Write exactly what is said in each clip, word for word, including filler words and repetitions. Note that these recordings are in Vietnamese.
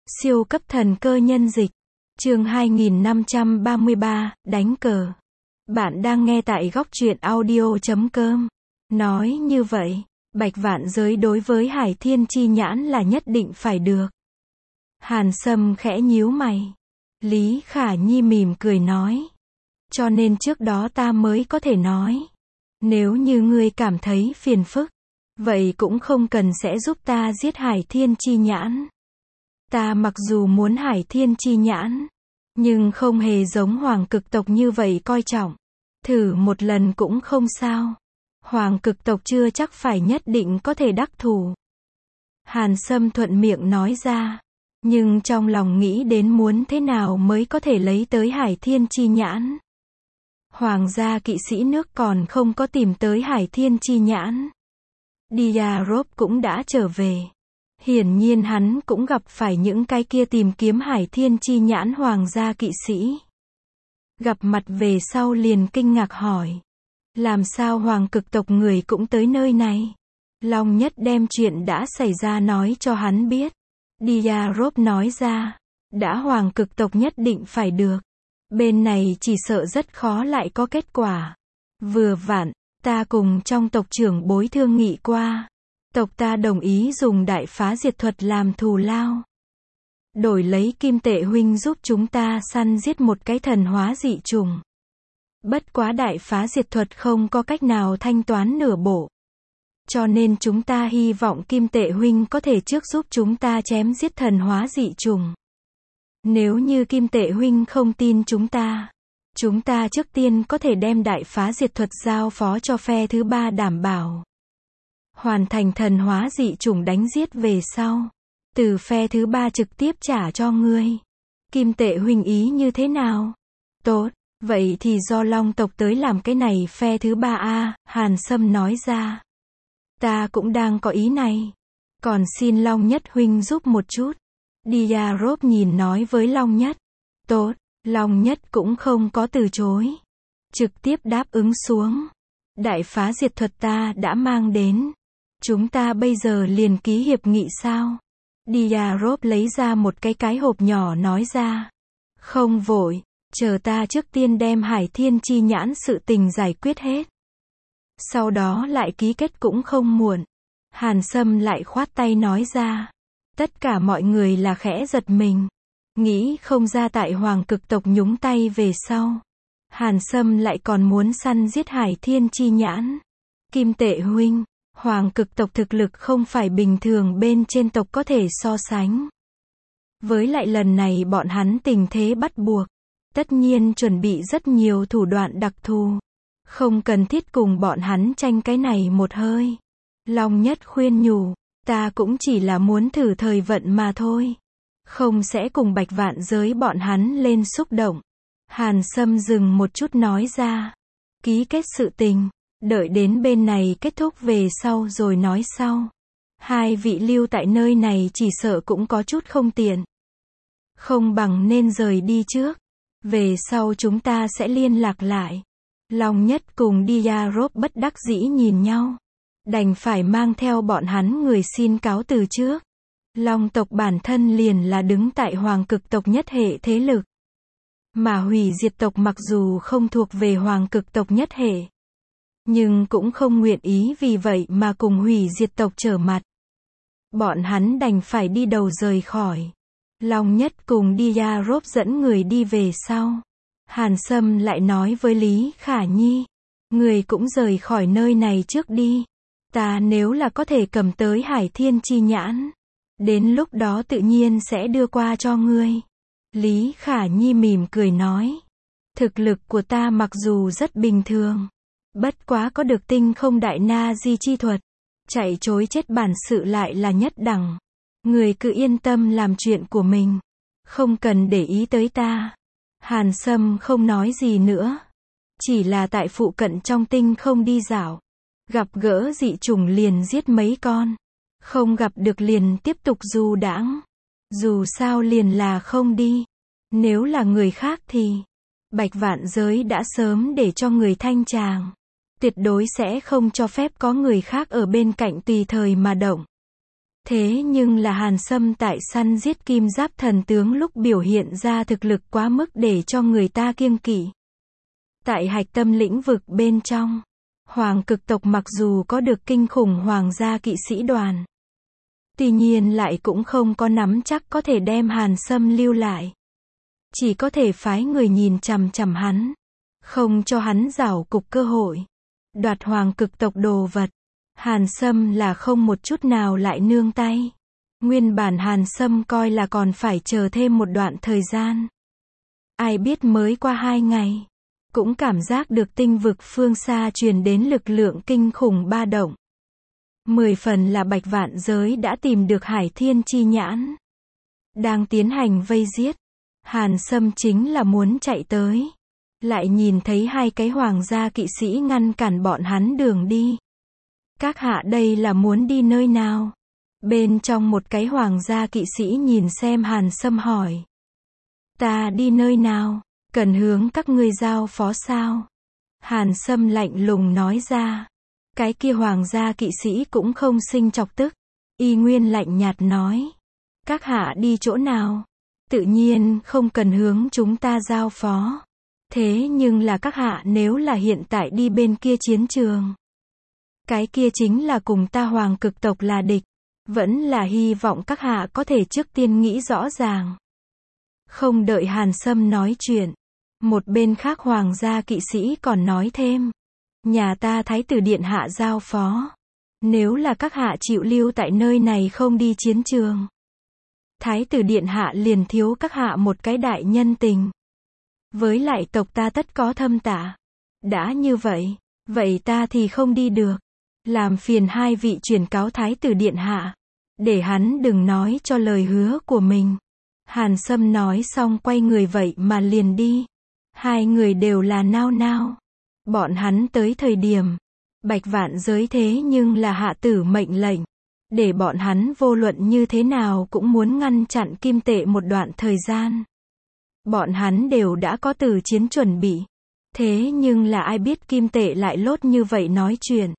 Siêu cấp thần cơ nhân dịch. Chương hai nghìn năm trăm ba mươi ba, đánh cờ. Bạn đang nghe tại góc truyện audio chấm com. Nói như vậy, Bạch Vạn Giới đối với Hải Thiên Chi Nhãn là nhất định phải được. Hàn Sâm khẽ nhíu mày. Lý Khả Nhi mỉm cười nói. Cho nên trước đó ta mới có thể nói. Nếu như ngươi cảm thấy phiền phức, vậy cũng không cần sẽ giúp ta giết Hải Thiên Chi Nhãn. Ta mặc dù muốn Hải Thiên Chi Nhãn, nhưng không hề giống Hoàng Cực tộc như vậy coi trọng. Thử một lần cũng không sao. Hoàng Cực tộc chưa chắc phải nhất định có thể đắc thủ. Hàn Sâm thuận miệng nói ra, nhưng trong lòng nghĩ đến muốn thế nào mới có thể lấy tới Hải Thiên Chi Nhãn. Hoàng gia kỵ sĩ nước còn không có tìm tới Hải Thiên Chi Nhãn. Diarop cũng đã trở về. Hiển nhiên hắn cũng gặp phải những cái kia tìm kiếm Hải Thiên Chi Nhãn hoàng gia kỵ sĩ. Gặp mặt về sau liền kinh ngạc hỏi. Làm sao Hoàng Cực tộc người cũng tới nơi này? Long Nhất đem chuyện đã xảy ra nói cho hắn biết. Diarop nói ra. Đã Hoàng Cực tộc nhất định phải được. Bên này chỉ sợ rất khó lại có kết quả. Vừa vặn, ta cùng trong tộc trưởng bối thương nghị qua. Tộc ta đồng ý dùng đại phá diệt thuật làm thù lao. Đổi lấy kim tệ huynh giúp chúng ta săn giết một cái thần hóa dị trùng. Bất quá đại phá diệt thuật không có cách nào thanh toán nửa bộ. Cho nên chúng ta hy vọng kim tệ huynh có thể trước giúp chúng ta chém giết thần hóa dị trùng. Nếu như kim tệ huynh không tin chúng ta, chúng ta trước tiên có thể đem đại phá diệt thuật giao phó cho phe thứ ba đảm bảo. Hoàn thành thần hóa dị chủng đánh giết về sau, từ phe thứ ba trực tiếp trả cho ngươi. Kim tệ huynh ý như thế nào? Tốt, vậy thì do Long tộc tới làm cái này phe thứ ba a, Hàn Sâm nói ra. Ta cũng đang có ý này. Còn xin Long Nhất huynh giúp một chút. Diarop nhìn nói với Long Nhất. Tốt, Long Nhất cũng không có từ chối. Trực tiếp đáp ứng xuống. Đại phá diệt thuật ta đã mang đến. Chúng ta bây giờ liền ký hiệp nghị sao? Diarop lấy ra một cái cái hộp nhỏ nói ra. Không vội, chờ ta trước tiên đem Hải Thiên Chi Nhãn sự tình giải quyết hết. Sau đó lại ký kết cũng không muộn. Hàn Sâm lại khoát tay nói ra. Tất cả mọi người là khẽ giật mình. Nghĩ không ra tại Hoàng Cực tộc nhúng tay về sau. Hàn Sâm lại còn muốn săn giết Hải Thiên Chi Nhãn. Kim tệ huynh, Hoàng Cực tộc thực lực không phải bình thường bên trên tộc có thể so sánh. Với lại lần này bọn hắn tình thế bắt buộc. Tất nhiên chuẩn bị rất nhiều thủ đoạn đặc thù. Không cần thiết cùng bọn hắn tranh cái này một hơi. Long Nhất khuyên nhủ. Ta cũng chỉ là muốn thử thời vận mà thôi. Không sẽ cùng Bạch Vạn Giới bọn hắn lên xúc động. Hàn Sâm dừng một chút nói ra. Ký kết sự tình. Đợi đến bên này kết thúc về sau rồi nói sau. Hai vị lưu tại nơi này chỉ sợ cũng có chút không tiện. Không bằng nên rời đi trước. Về sau chúng ta sẽ liên lạc lại. Long Nhất cùng Diarop bất đắc dĩ nhìn nhau. Đành phải mang theo bọn hắn người xin cáo từ trước. Long tộc bản thân liền là đứng tại Hoàng Cực tộc nhất hệ thế lực. Mà hủy diệt tộc mặc dù không thuộc về Hoàng Cực tộc nhất hệ. Nhưng cũng không nguyện ý vì vậy mà cùng hủy diệt tộc trở mặt. Bọn hắn đành phải đi đầu rời khỏi. Long Nhất cùng Diarop dẫn người đi về sau. Hàn Sâm lại nói với Lý Khả Nhi. Người cũng rời khỏi nơi này trước đi. Ta nếu là có thể cầm tới Hải Thiên Chi Nhãn. Đến lúc đó tự nhiên sẽ đưa qua cho ngươi. Lý Khả Nhi mỉm cười nói. Thực lực của ta mặc dù rất bình thường. Bất quá có được tinh không đại na di chi thuật. Chạy chối chết bản sự lại là nhất đẳng. Người cứ yên tâm làm chuyện của mình. Không cần để ý tới ta. Hàn Sâm không nói gì nữa. Chỉ là tại phụ cận trong tinh không đi dạo. Gặp gỡ dị chủng liền giết mấy con. Không gặp được liền tiếp tục du đãng. Dù sao liền là không đi. Nếu là người khác thì Bạch Vạn Giới đã sớm để cho người thanh tràng. Tuyệt đối sẽ không cho phép có người khác ở bên cạnh tùy thời mà động. Thế nhưng là Hàn Sâm tại săn giết kim giáp thần tướng lúc biểu hiện ra thực lực quá mức để cho người ta kiêng kỵ. Tại hạch tâm lĩnh vực bên trong, Hoàng cực tộc mặc dù có được kinh khủng hoàng gia kỵ sĩ đoàn, tuy nhiên lại cũng không có nắm chắc có thể đem Hàn Sâm lưu lại. Chỉ có thể phái người nhìn chằm chằm hắn, không cho hắn giảo cục cơ hội, đoạt hoàng cực tộc đồ vật. Hàn Sâm là không một chút nào lại nương tay. Nguyên bản Hàn Sâm coi là còn phải chờ thêm một đoạn thời gian. Ai biết mới qua hai ngày, cũng cảm giác được tinh vực phương xa truyền đến lực lượng kinh khủng ba động. Mười phần là Bạch Vạn Giới đã tìm được Hải Thiên Chi Nhãn, đang tiến hành vây giết. Hàn Sâm chính là muốn chạy tới, lại nhìn thấy hai cái hoàng gia kỵ sĩ ngăn cản bọn hắn đường đi. Các hạ đây là muốn đi nơi nào? Bên trong một cái hoàng gia kỵ sĩ nhìn xem Hàn Sâm hỏi. Ta đi nơi nào? Cần hướng các ngươi giao phó sao? Hàn Sâm lạnh lùng nói ra. Cái kia hoàng gia kỵ sĩ cũng không sinh chọc tức, y nguyên lạnh nhạt nói. Các hạ đi chỗ nào? Tự nhiên không cần hướng chúng ta giao phó. Thế nhưng là các hạ nếu là hiện tại đi bên kia chiến trường, cái kia chính là cùng ta hoàng cực tộc là địch. Vẫn là hy vọng các hạ có thể trước tiên nghĩ rõ ràng. Không đợi Hàn Sâm nói chuyện, một bên khác hoàng gia kỵ sĩ còn nói thêm. Nhà ta thái tử điện hạ giao phó, nếu là các hạ chịu lưu tại nơi này không đi chiến trường, thái tử điện hạ liền thiếu các hạ một cái đại nhân tình. Với lại tộc ta tất có thâm tạ. Đã như vậy, vậy ta thì không đi được. Làm phiền hai vị truyền cáo thái tử điện hạ, để hắn đừng nói cho lời hứa của mình. Hàn Sâm nói xong quay người vậy mà liền đi. Hai người đều là nao nao. Bọn hắn tới thời điểm, Bạch Vạn Giới thế nhưng là hạ tử mệnh lệnh, để bọn hắn vô luận như thế nào cũng muốn ngăn chặn kim tệ một đoạn thời gian. Bọn hắn đều đã có từ chiến chuẩn bị. Thế nhưng là ai biết kim tệ lại lốt như vậy nói chuyện.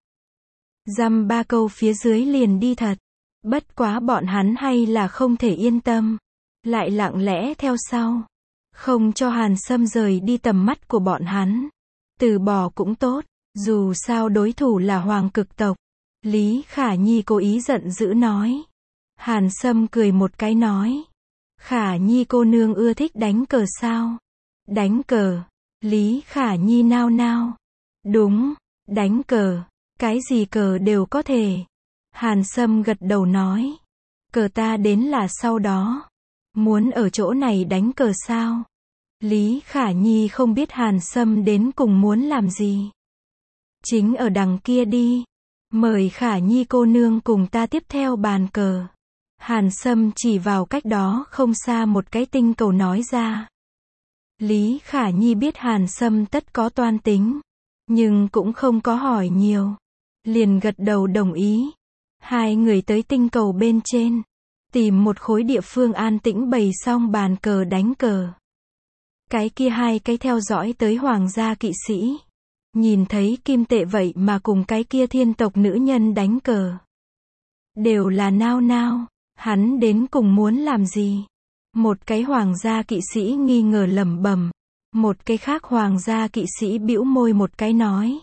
Dăm ba câu phía dưới liền đi thật. Bất quá bọn hắn hay là không thể yên tâm. Lại lặng lẽ theo sau. Không cho Hàn Sâm rời đi tầm mắt của bọn hắn. Từ bỏ cũng tốt. Dù sao đối thủ là hoàng cực tộc. Lý Khả Nhi cố ý giận dữ nói. Hàn Sâm cười một cái nói. Khả Nhi cô nương ưa thích đánh cờ sao? Đánh cờ. Lý Khả Nhi nao nao. Đúng, đánh cờ. Cái gì cờ đều có thể. Hàn Sâm gật đầu nói. Cờ ta đến là sau đó. Muốn ở chỗ này đánh cờ sao? Lý Khả Nhi không biết Hàn Sâm đến cùng muốn làm gì. Chính ở đằng kia đi. Mời Khả Nhi cô nương cùng ta tiếp theo bàn cờ. Hàn Sâm chỉ vào cách đó không xa một cái tinh cầu nói ra. Lý Khả Nhi biết Hàn Sâm tất có toan tính, nhưng cũng không có hỏi nhiều. Liền gật đầu đồng ý. Hai người tới tinh cầu bên trên, tìm một khối địa phương an tĩnh bày xong bàn cờ đánh cờ. Cái kia hai cái theo dõi tới hoàng gia kỵ sĩ, nhìn thấy kim tệ vậy mà cùng cái kia thiên tộc nữ nhân đánh cờ. Đều là nao nao, hắn đến cùng muốn làm gì? Một cái hoàng gia kỵ sĩ nghi ngờ lẩm bẩm, một cái khác hoàng gia kỵ sĩ bĩu môi một cái nói.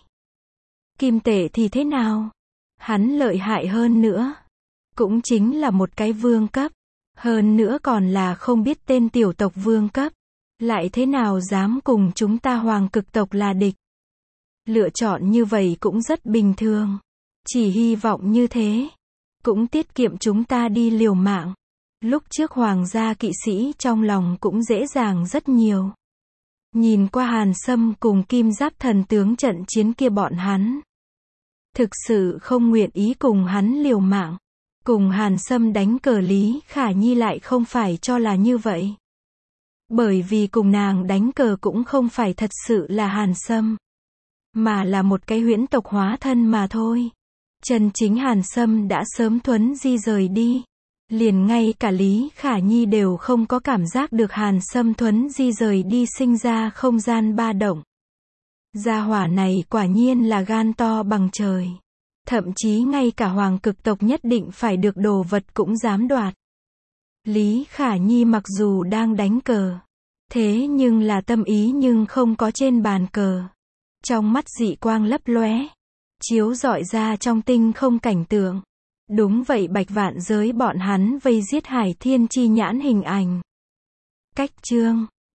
Kim tệ thì thế nào? Hắn lợi hại hơn nữa. Cũng chính là một cái vương cấp. Hơn nữa còn là không biết tên tiểu tộc vương cấp. Lại thế nào dám cùng chúng ta hoàng cực tộc là địch? Lựa chọn như vậy cũng rất bình thường. Chỉ hy vọng như thế. Cũng tiết kiệm chúng ta đi liều mạng. Lúc trước hoàng gia kỵ sĩ trong lòng cũng dễ dàng rất nhiều. Nhìn qua Hàn Sâm cùng kim giáp thần tướng trận chiến kia bọn hắn. Thực sự không nguyện ý cùng hắn liều mạng. Cùng Hàn Sâm đánh cờ Lý Khả Nhi lại không phải cho là như vậy. Bởi vì cùng nàng đánh cờ cũng không phải thật sự là Hàn Sâm, mà là một cái huyễn tộc hóa thân mà thôi. Chân chính Hàn Sâm đã sớm thuấn di rời đi. Liền ngay cả Lý Khả Nhi đều không có cảm giác được Hàn Sâm thuấn di rời đi sinh ra không gian ba động. Gia hỏa này quả nhiên là gan to bằng trời. Thậm chí ngay cả hoàng cực tộc nhất định phải được đồ vật cũng dám đoạt. Lý Khả Nhi mặc dù đang đánh cờ, thế nhưng là tâm ý nhưng không có trên bàn cờ. Trong mắt dị quang lấp lóe, chiếu rọi ra trong tinh không cảnh tượng. Đúng vậy, bạch vạn giới bọn hắn vây giết Hải Thiên chi nhãn hình ảnh. Cách chương